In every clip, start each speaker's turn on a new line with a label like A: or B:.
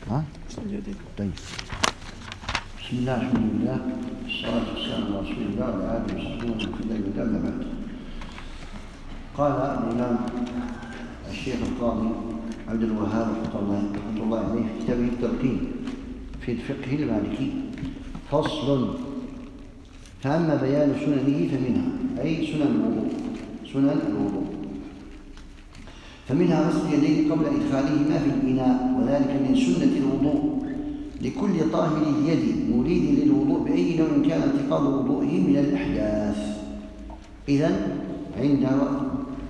A: ها؟ طيب. بسم الله الحمد لله والصلاة والسلام على رسول الله وعلى آله وصحبه وسلم أما بعد. قال الإمام الشيخ القاضي عبد الوهاب رحمه الله عليه في كتابه التلقين في الفقه المالكي فصل: فأما بيان سننه فمنها، أي سنن الوضوء، فمنها غسل اليدين قبل إدخالهما في الإناء، وذلك من سنة الوضوء لكل طاهر اليد مريد للوضوء بأي نوع كان انتقاض وضوئه من الأحداث. إذن عندما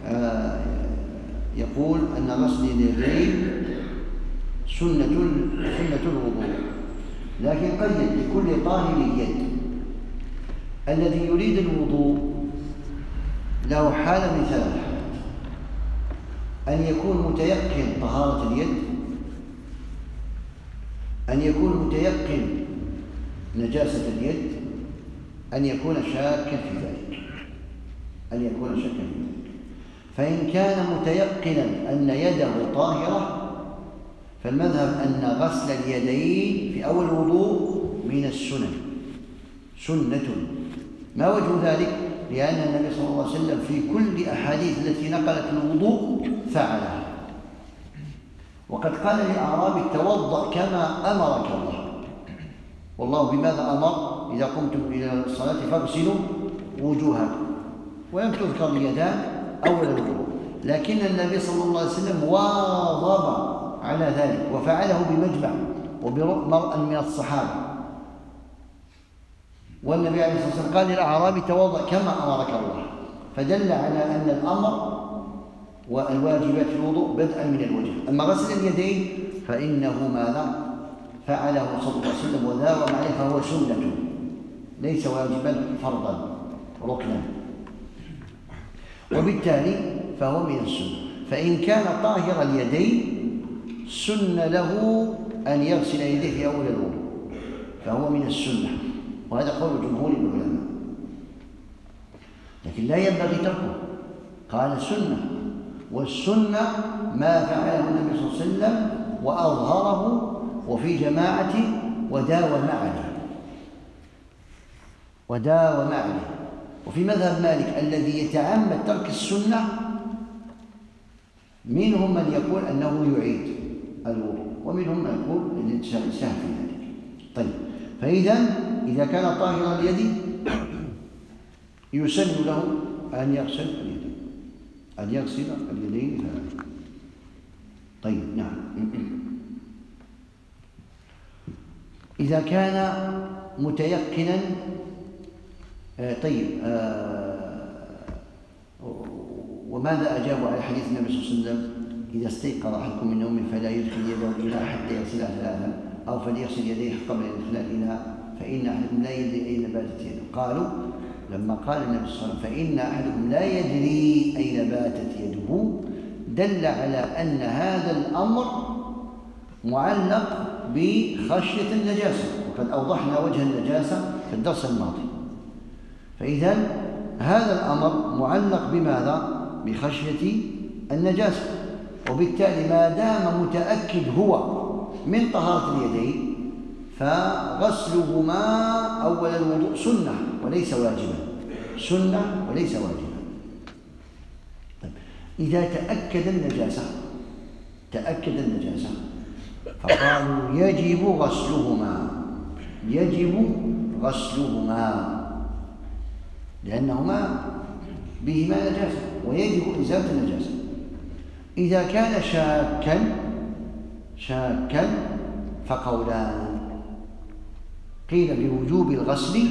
A: يقول أن غسل اليدين سنة الوضوء، لكن قيد لكل طاهر اليد. الذي يريد الوضوء له حالة من ثلاث حالات: أن يكون متيقن طهارة اليد، أن يكون متيقن نجاسة اليد، أن يكون شاكا في ذلك. فإن كان متيقنا أن يده طاهرة فالمذهب أن غسل اليدين في أول الوضوء من السنن، سنة. ما وجه ذلك؟ لأن النبي صلى الله عليه وسلم في كل أحاديث التي نقلت الوضوء فعلها. وقد قال للأعرابي: توضأ كما أمرك الله. والله بماذا أمر؟ إذا قمتم إلى الصلاة فاغسلوا وجوهكم. ولم تذكر اليدان أول الوضوء، لكن النبي صلى الله عليه وسلم واظب على ذلك وفعله بمجمع وبمرأ من الصحابة. والنبي عليه الصلاة والسلام قال للأعرابي: توضأ كما أمرك الله، فدل على أن الأمر والواجبات في الوضوء بدءا من الوجه. أما غسل اليدين فإنه ماذا؟ فعله صلى الله عليه وسلم وداوم عليه، فهو سنة ليس واجبا فرضا ركنا، وبالتالي فهو من السنة. فإن كان طاهر اليدين سن له أن يغسل يديه في أول الوضوء، فهو من السنة، وهذا قول جمهور العلماء، لكن لا ينبغي تركه. قال سنة، والسنة ما فعله النبي صلى الله عليه وسلم وأظهره وفي جماعة وداوم عليه. وفي مذهب مالك الذي يتعمد ترك السنة منهم من يقول أنه يعيد الوضوء، ومنهم من يقول أن السهل في ذلك. طيب، إذا كان طاهر اليد يسن له أن يغسل اليدين ثلاثة. طيب، نعم. إذا كان متيقنا، طيب، وماذا أجابوا على حديث النبي صلى الله عليه وسلم: إذا استيقظ أحدكم من نومه فلا يدخل يده الإناء حتى يغسلها ثلاثا، أو فليغسل يديه قبل إدخال الإناء فإن أحدكم لا يدري أين باتت يده. قالوا لما قال النبي صلى الله عليه وسلم: فإن أحدكم لا يدري أين باتت يده، دل على أن هذا الأمر معلق بخشية النجاسة، وقد أوضحنا وجه النجاسة في الدرس الماضي. فإذا هذا الأمر معلق بماذا؟ بخشية النجاسة، وبالتالي ما دام متأكد هو من طهارة اليدين فغسلهما أول الوضوء سنة وليس واجبا، طيب، إذا تأكد النجاسة فقالوا يجب غسلهما لأنهما بهما نجاسة ويجب إزالة النجاسة. إذا كان شاكا فقولان: قيل بوجوب الغسل،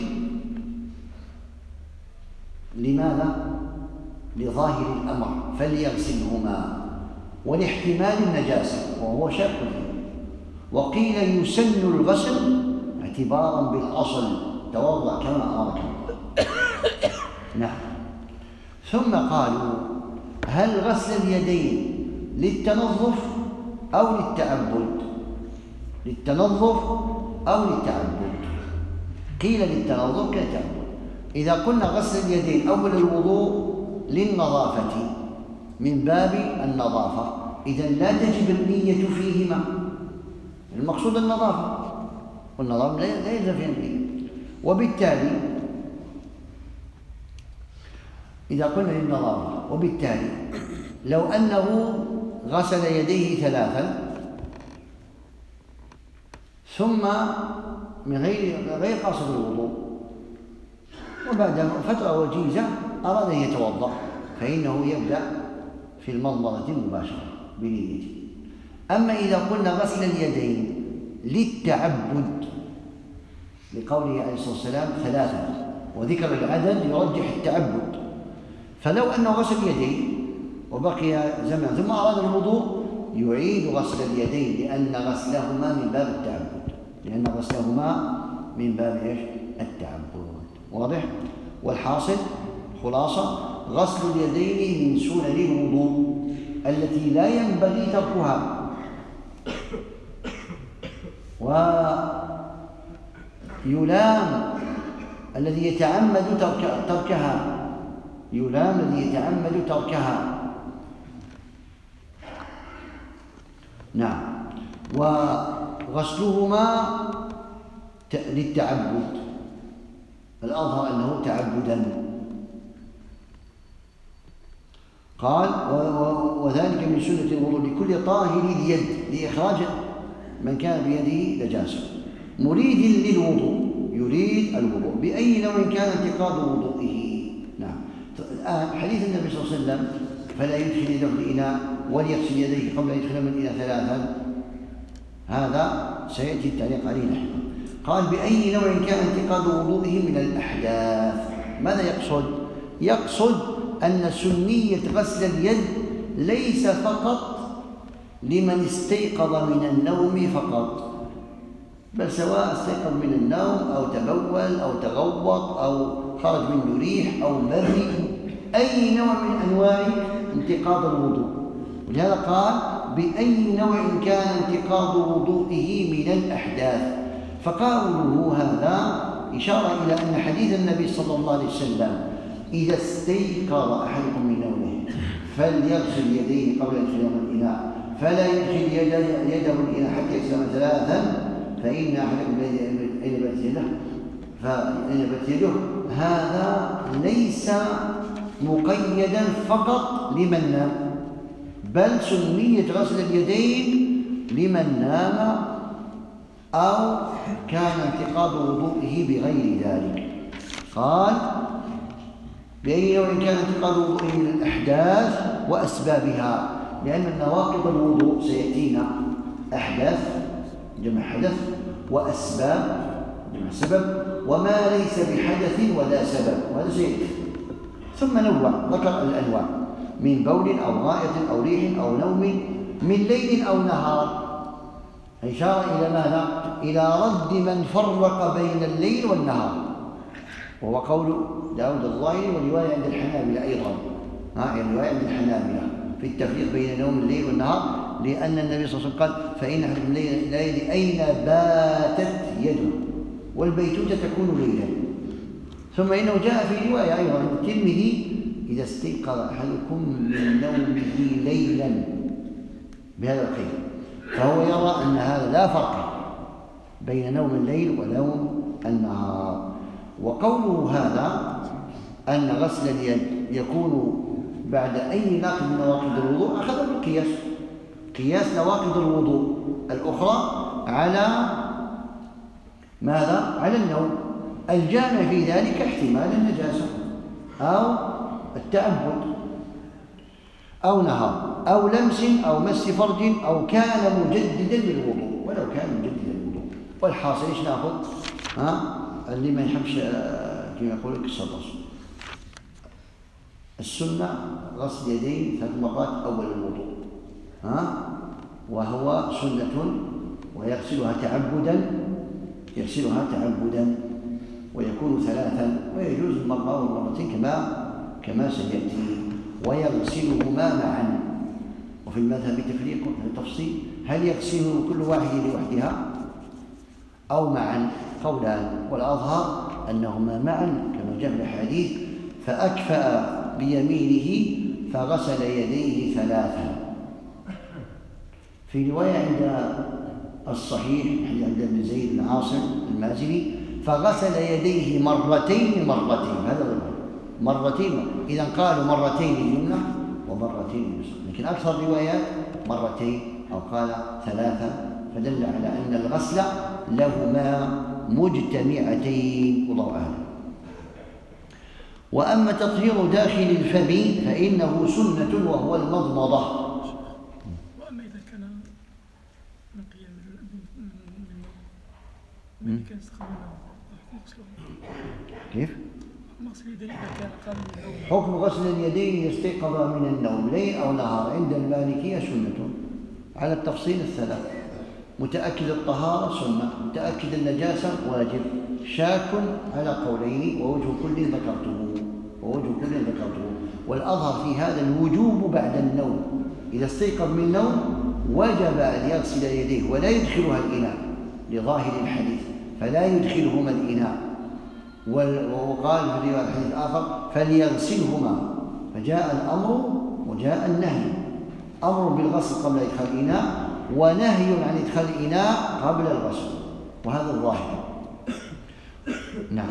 A: لماذا؟ لظاهر الأمر فليغسلهما، ولاحتمال النجاسة وهو شاك فيه. وقيل يسن الغسل اعتبارا بالأصل: توضأ كما أمرك الله. نعم. ثم قالوا: هل غسل اليدين للتنظف أو للتعبد؟ قيل للتنظف كالتعبد. إذا قلنا غسل اليدين أول الوضوء للنظافة من باب النظافة، إذن لا تجب النية فيهما، المقصود النظافة، والنظافة لا يلزم فيها النية. وبالتالي إذا قلنا للنظافة، وبالتالي لو أنه غسل يديه 3 ثم من غير قصد الوضوء، وبعد فترة وجيزة أراد أن يتوضأ، فإنه يبدأ في المضمضة مباشرة بنيته. أما إذا قلنا غسل اليدين للتعبد لقوله عليه الصلاة والسلام 3 وذكر العدد يرجح التعبد، فلو أنه غسل يديه وبقي زمن ثم أراد الوضوء يعيد غسل اليدين، لأن غسلهما من باب التعبد. واضح؟ والحاصل خلاصة غسل اليدين من سنن الوضوء التي لا ينبغي تركها، ويلام الذي يتعمد تركها. نعم. وغسلهما للتعبد، الأظهر أنه تعبدا. قال وذلك من سنة الوضوء لكل طاهر اليد لإخراج من كان بيده نجاسة مريد للوضوء، يريد الوضوء بأي نوع كان انتقاض وضوئه. نعم. الآن حديث النبي صلى الله عليه وسلم فلا يدخل يده في الإناء وليغسل يديه قبل أن يدخل من الإناء 3، هذا سيأتي التعليق عليه لاحقا. قال بأي نوع كان انتقاض وضوئه من الأحداث. ماذا يقصد؟ يقصد أن سنية غسل اليد ليس فقط لمن استيقظ من النوم فقط، بل سواء استيقظ من النوم أو تبول أو تغوط أو خرج منه ريح أو مري، أي نوع من أنواع انتقاض الوضوء. ولهذا قال بأي نوع كان انتقاض وضوئه من الأحداث. فقوله هذا إشارة إلى أن حديث النبي صلى الله عليه وسلم إذا استيقظ أحدكم من نومه فليغسل يديه قبل أن يدخل من الإناء، فلا يدخل يده الإناء حتى يغسل 3، فإن أحدكم أين بات يده. هذا ليس مقيدا فقط لمن نام، بل سنية غسل اليدين لمن نام أو كان انتقاض وضوئه بغير ذلك. قال بأي نوع كان انتقاض وضوئه من الأحداث وأسبابها، لأن نواقض الوضوء سيأتينا أحداث جمع حدث وأسباب جمع سبب، وما ليس بحدث ولا سبب، وهذا سيأتي. ثم ذكر الأنواع من بول أو غائط أو ريح أو نوم، من ليل أو نهار. إشارة إلى ماذا؟ إلى رد من فرق بين الليل والنهار، وهو قول داود الظاهري ورواية عند الحنابلة أيضا. رواية عند الحنابلة في التفريق بين نوم الليل والنهار، لأن النبي صلى الله عليه وسلم قال فإن أحدكم لا يدري أين باتت يده، والبيتوتة تكون ليلا. ثم إنه جاء في رواية أيضا عند الترمذي إذا استيقظ أحدكم من نومه ليلا بهذا القيد، فهو يرى أن هذا لا فرق بين نوم الليل ونوم النهار. وقوله هذا أن غسل اليد يكون بعد أي ناقض من نواقض الوضوء أخذ بالقياس، قياس نواقض الوضوء الأخرى على ماذا؟ على النوم، الجامع في ذلك احتمال النجاسة أو التعبد أو نهار أو لمس أو مس فرج أو كان مجددا للوضوء، ولو كان مجددا للوضوء. والحاصل إيش نأخذ؟ اللي ما يحبش كما يقول لك الصدص. السنة غسل يدين 3 مرات أول الوضوء، وهو سنة، ويغسلها تعبدا ويكون 3، ويجوز مرة أو مرتين كما سيأتي. ويغسلهما معا. وفي المذهب تفصيل، هل يغسله كل واحد لوحدها أو معا؟ قولان، والأظهر أنهما معا كما جاء في الحديث فأكفأ بيمينه فغسل يديه 3. في رواية عند الصحيح عند ابن زيد بن عاصم المازني فغسل يديه مرتين، هذا هو مرتين. إذا قالوا مرتين اليمنى ومرتين اليسرى، لكن أكثر الروايات مرتين أو قال ثلاثة، فدل على أن الغسل لهما مجتمعتين، والله أعلم. وأما تطهير داخل الفم فإنه سنة وهو المضمضة.
B: وأما إذا كان نقيا من كان يستخدمونه
A: كيف؟
B: غسل اليدين إذا كان قبل النوم.
A: حكم غسل اليدين يستيقظ من النوم ليل أو نهار عند المالكية سنة على التفصيل الثلاث. متأكد الطهارة سنة، متأكد النجاسة واجب، شاك على قولين ووجه كل ذكرته، والأظهر في هذا الوجوب بعد النوم. إذا استيقظ من النوم وجب أن يغسل يديه ولا يدخلها الإناء لظاهر الحديث، فلا يدخلهما الإناء. وقال في رواية الحديث الآخر فليغسلهما، فجاء الأمر وجاء النهي، أمر بالغسل قبل إدخال الإناء ونهي عن إدخال الإناء قبل الغسل، وهذا الظاهر. نعم.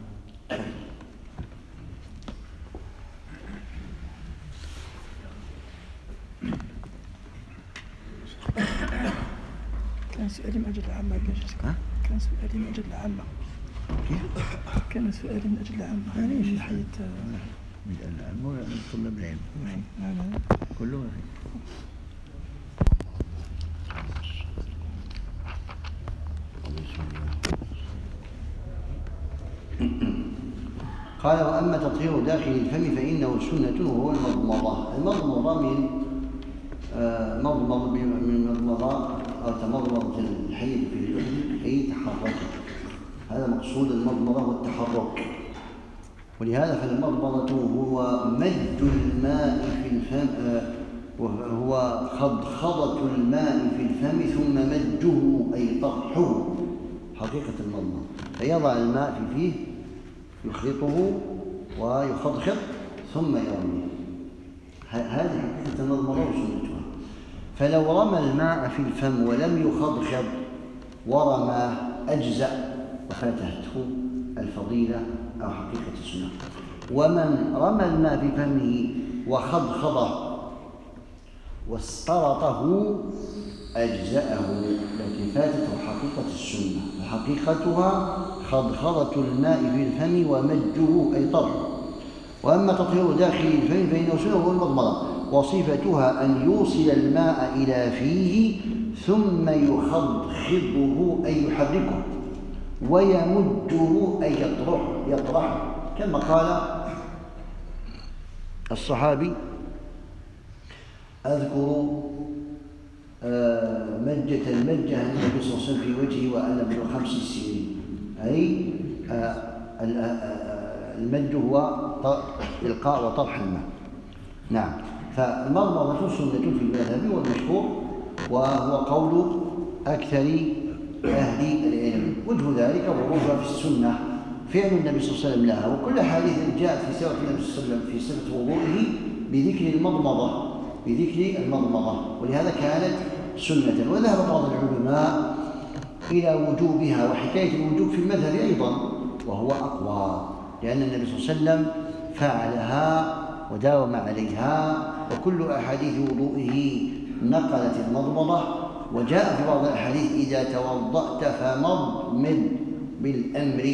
B: كان سؤالي من أجل العامة. كان سؤالي من أجل العامة. كان سؤالي من أجل العامة. من ناحية
A: العلم ولا من طلاب العلم؟ كله قال وأما تطهير داخل الفم فإنه سنة وهو المضمضة. المضمضة من مضمضة أو تمضمض الحي في الجسد أي تحرك، هذا مقصود المضمضة والتحرك. ولهذا فالمضمضة هو مد الماء في الفم، وهو خضخضة الماء في الفم ثم مجه أي طرحه، حقيقة المضمضة. فيضع الماء في فيه يخلطه ويخضخض ثم يرميه، هذه حقيقة المضمضة وسنتها. فلو رمى الماء في الفم ولم يخضخض ورماه أجزأ وفاتته الفضيلة أو حقيقة السنة. ومن رمى الماء في فمه وخضخضه واسترطه أجزأه، لكن فاتته حقيقة السنة. فحقيقتها خضخضة الماء في الفم ومجه أي طرحه. وأما تطهير داخل الفم فإنه سنة وهو المضمضة، وصفتها أن يوصل الماء إلى فيه ثم يخضخضه أي يحركه ويمجه أي يطرحه، كما قال الصحابي أذكر مجة المجة النبي صلى الله عليه وسلم في وجهه وأنا ابن 5 سنين، أي المج هو إلقاء وطرح الماء. نعم. فالمضمضة سنة في المذهب والمشهور، وهو قول أكثر أهل العلم. وجه ذلك ورودها في السنة، فعل النبي صلى الله عليه وسلم لها، وكل حديث جاء في سيرة النبي صلى الله عليه وسلم في صفة وضوئه بذكر المضمضة، ولهذا كانت سنة. وذهب بعض العلماء إلى وجوبها وحكاية الوجوب في المذهب أيضا، وهو أقوى، لأن النبي صلى الله عليه وسلم فعلها وداوم عليها، وكل أحاديث وضوئه نقلت المضمضة. وجاء في بعض الأحاديث إذا توضأت فمضمض بالأمر،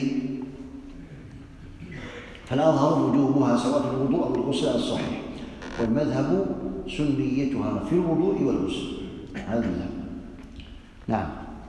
A: فالأظهر وجوبها سواء في الوضوء أو الغسل الصحيح، والمذهب سنيتها في الوضوء والغسل، هذا المذهب. نعم.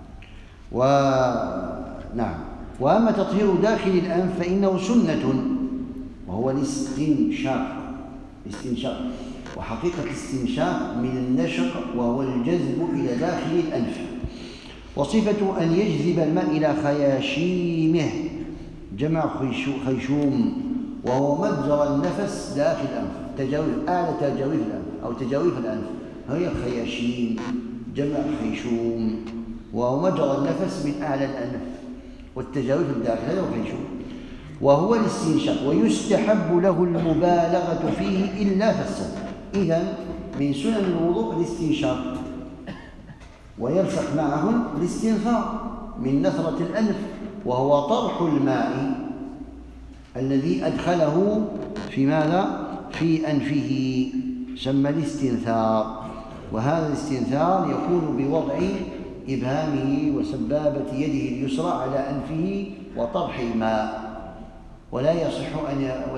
A: وأما تطهير داخل الأنف فإنه سنة وهو الاستنشاق. وحقيقة الاستنشاق من النشق وهو الجذب إلى داخل الأنف، وصفة أن يجذب الماء إلى خياشيمه، جمع خيشوم، وهو مجرى النفس داخل الأنف، أعلى تجاويف الأنف أو تجاويف الأنف هي الخياشيم، جمع خيشوم، وهو مجرى النفس من أعلى الأنف والتجاويف الداخل، هذا هو الخيشوم، وهو الاستنشاق. ويستحب له المبالغة فيه إلا في الصوم. إذن من سنن الوضوء الاستنشاق، ويلصق معهن الاستنثار من نثرة الأنف، وهو طرح الماء الذي أدخله في ماذا؟ في أنفه، سمى الاستنثار. وهذا الاستنثار يكون بوضع إبهامه وسبابة يده اليسرى على أنفه وطرح الماء، ولا يصح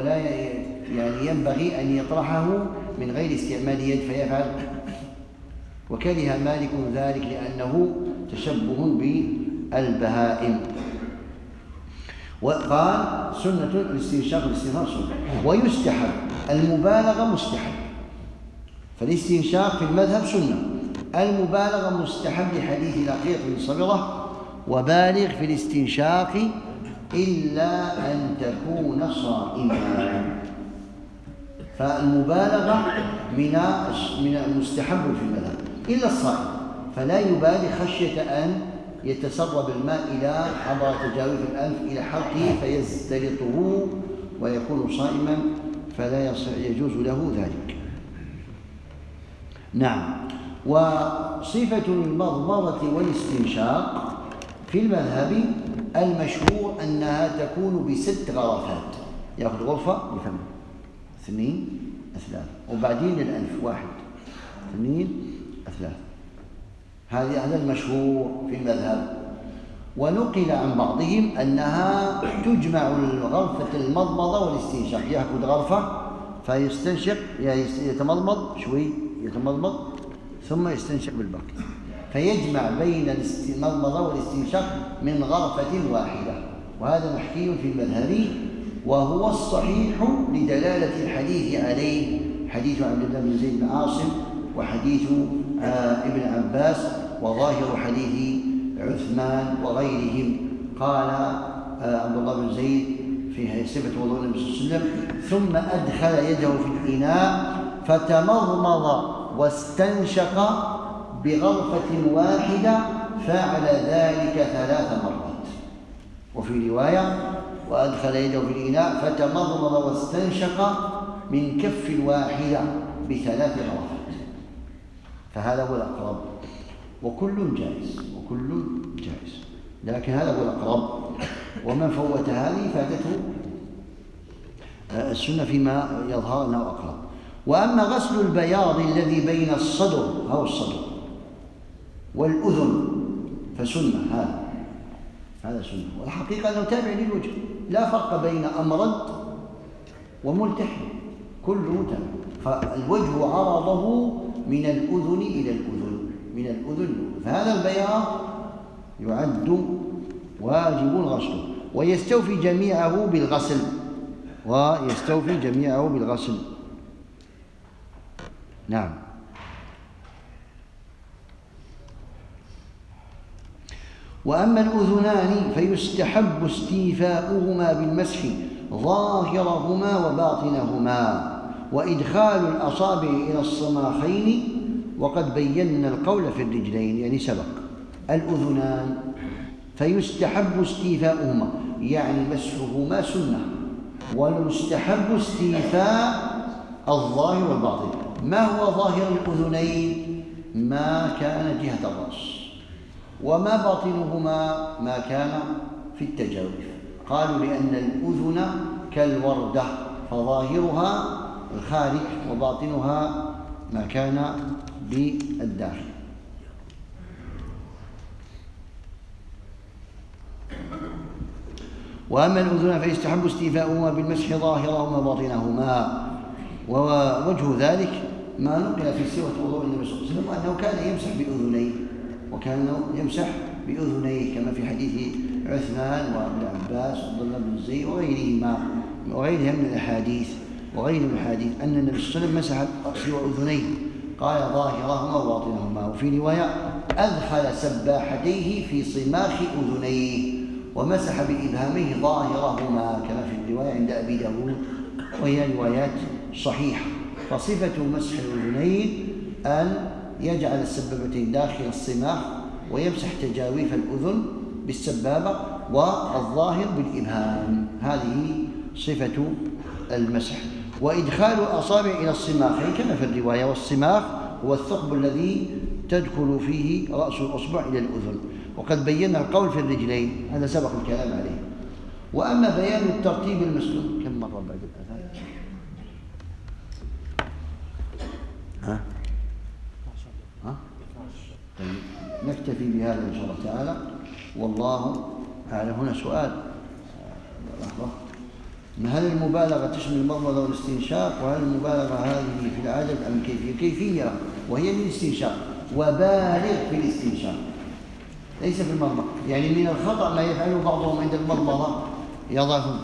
A: ينبغي أن يطرحه من غير استعمال يد فيفعل، وكره مالك ذلك لأنه تشبه بالبهائم. وقال سنة الاستنشاق والاستنثار سنة، ويستحب المبالغة مستحب، فالاستنشاق في المذهب سنة، المبالغة مستحب لحديث لقيط بن صبرة: وبالغ في الاستنشاق إلا أن تكون صائما. فالمبالغة من المستحب في المذهب إلا الصائم، فلا يبالغ خشية أن يتسرب الماء إلى عبر تجاوز الأنف إلى حلقه فيزدلطه ويكون صائما، فلا يجوز له ذلك. نعم. وصفة المضمضة والاستنشاق في المذهب المشهور أنها تكون ب6 غرفات، يأخذ غرفة لفمه، 2 3، وبعدين للأنف 1 2 3. هذا المشهور في المذهب. ونقل عن بعضهم أنها تجمع غرفة المضمضة والاستنشاق، يأخذ غرفة فيستنشق، يتمضمض شوي، يتمضمض ثم يستنشق بالباقي، فيجمع بين المضمضة والاستنشاق من غرفة واحدة. وهذا محكي في المذهب، وهو الصحيح لدلالة الحديث عليه، حديث عبد الله بن زيد بن عاصم وحديث ابن عباس وظاهر حديث عثمان وغيرهم. قال عبد الله بن زيد في صفة وضوء النبي صلى الله عليه وسلم: ثم أدخل يده في الإناء فتمضمض واستنشق بغرفة واحدة، فعل ذلك 3 مرات. وفي رواية: وأدخل يده في الإناء فتمضمض واستنشق من كف واحدة ب3 غرفات. فهذا هو الأقرب، وكل جائز، لكن هذا هو الأقرب. ومن فوت هذه فاتته السنة فيما يظهر أنه أقرب. وأما غسل البياض الذي بين الصدر والأذن فسنة، هذا سنة. والحقيقة أنه تابع للوجه، لا فرق بين أمرد وملتحم، كله تابع. فالوجه عرضه من الأذن إلى الأذن، فهذا البياض يعد واجب غسله، ويستوفي جميعه بالغسل. نعم. وأما الأذنان فيستحب استيفاؤهما بالمسح ظاهرهما وباطنهما، وإدخال الأصابع إلى الصماخين، وقد بينا القول في الرجلين، يعني سبق. الأذنان فيستحب استيفاؤهما، يعني مسحهما سنة، والمستحب استيفاء الظاهر والباطن. ما هو ظاهر الأذنين؟ ما كان جهة الرأس، وما باطنهما ما كان في التجاوف. قالوا لأن الأذن كالوردة، فظاهرها الخارج وباطنها ما كان بالداخل. وأما الأذن فيستحب استيفاؤهما بالمسح ظاهرهما وباطنهما. ووجه ذلك ما نقل في سيرة وضوء النبي صلى الله عليه وسلم أنه كان يمسح بأذنيه، كما في حديث عثمان وابن عباس وعبد الله بن زيد وغيرهم من الأحاديث أن النبي صلى الله عليه وسلم مسح رأسه وأذنيه، قال ظاهرهما وباطنهما. وفي رواية: أدخل سباحتيه في صماخ أذنيه ومسح بإبهامه ظاهرهما، كما في الرواية عند أبي داود، وهي روايات صحيحة. فصفة مسح الأذنين أن يجعل السبابتين داخل الصماخ ويمسح تجاويف الأذن بالسبابة والظاهر بالإبهام، هذه صفة المسح. وإدخال الأصابع إلى الصماخين كما في الرواية، والصماخ هو الثقب الذي تدخل فيه رأس الأصبع إلى الأذن. وقد بينا القول في الرجلين، هذا سبق الكلام عليه. وأما بيان الترتيب المسلوك، كم مرة بعد الأذان؟ ها؟ طيب نكتفي بهذا إن شاء الله تعالى، والله أعلم. هنا سؤال، لحظة، هل المبالغة تشمل المضمضة والاستنشاق؟ وهل المبالغة هذه في العدد أم كيفية؟ كيفية، وهي للاستنشاق، وبالغ في الاستنشاق ليس في المضمضة. يعني من الخطأ ما يفعله بعضهم عند المضمضة، يضعهم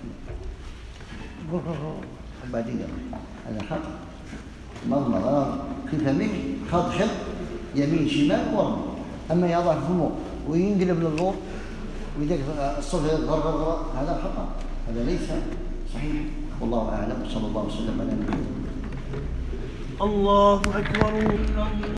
A: بعدين، هذا خطأ. مضمضة في فمك خطشة يمين شمال ورم، أما يضع فمه وينقلب للغور ويدك الصوت غرغر، هذا خطأ، هذا ليس صحيح. والله أعلم. صلى الله وسلم على نبينا.
B: الله أكبر.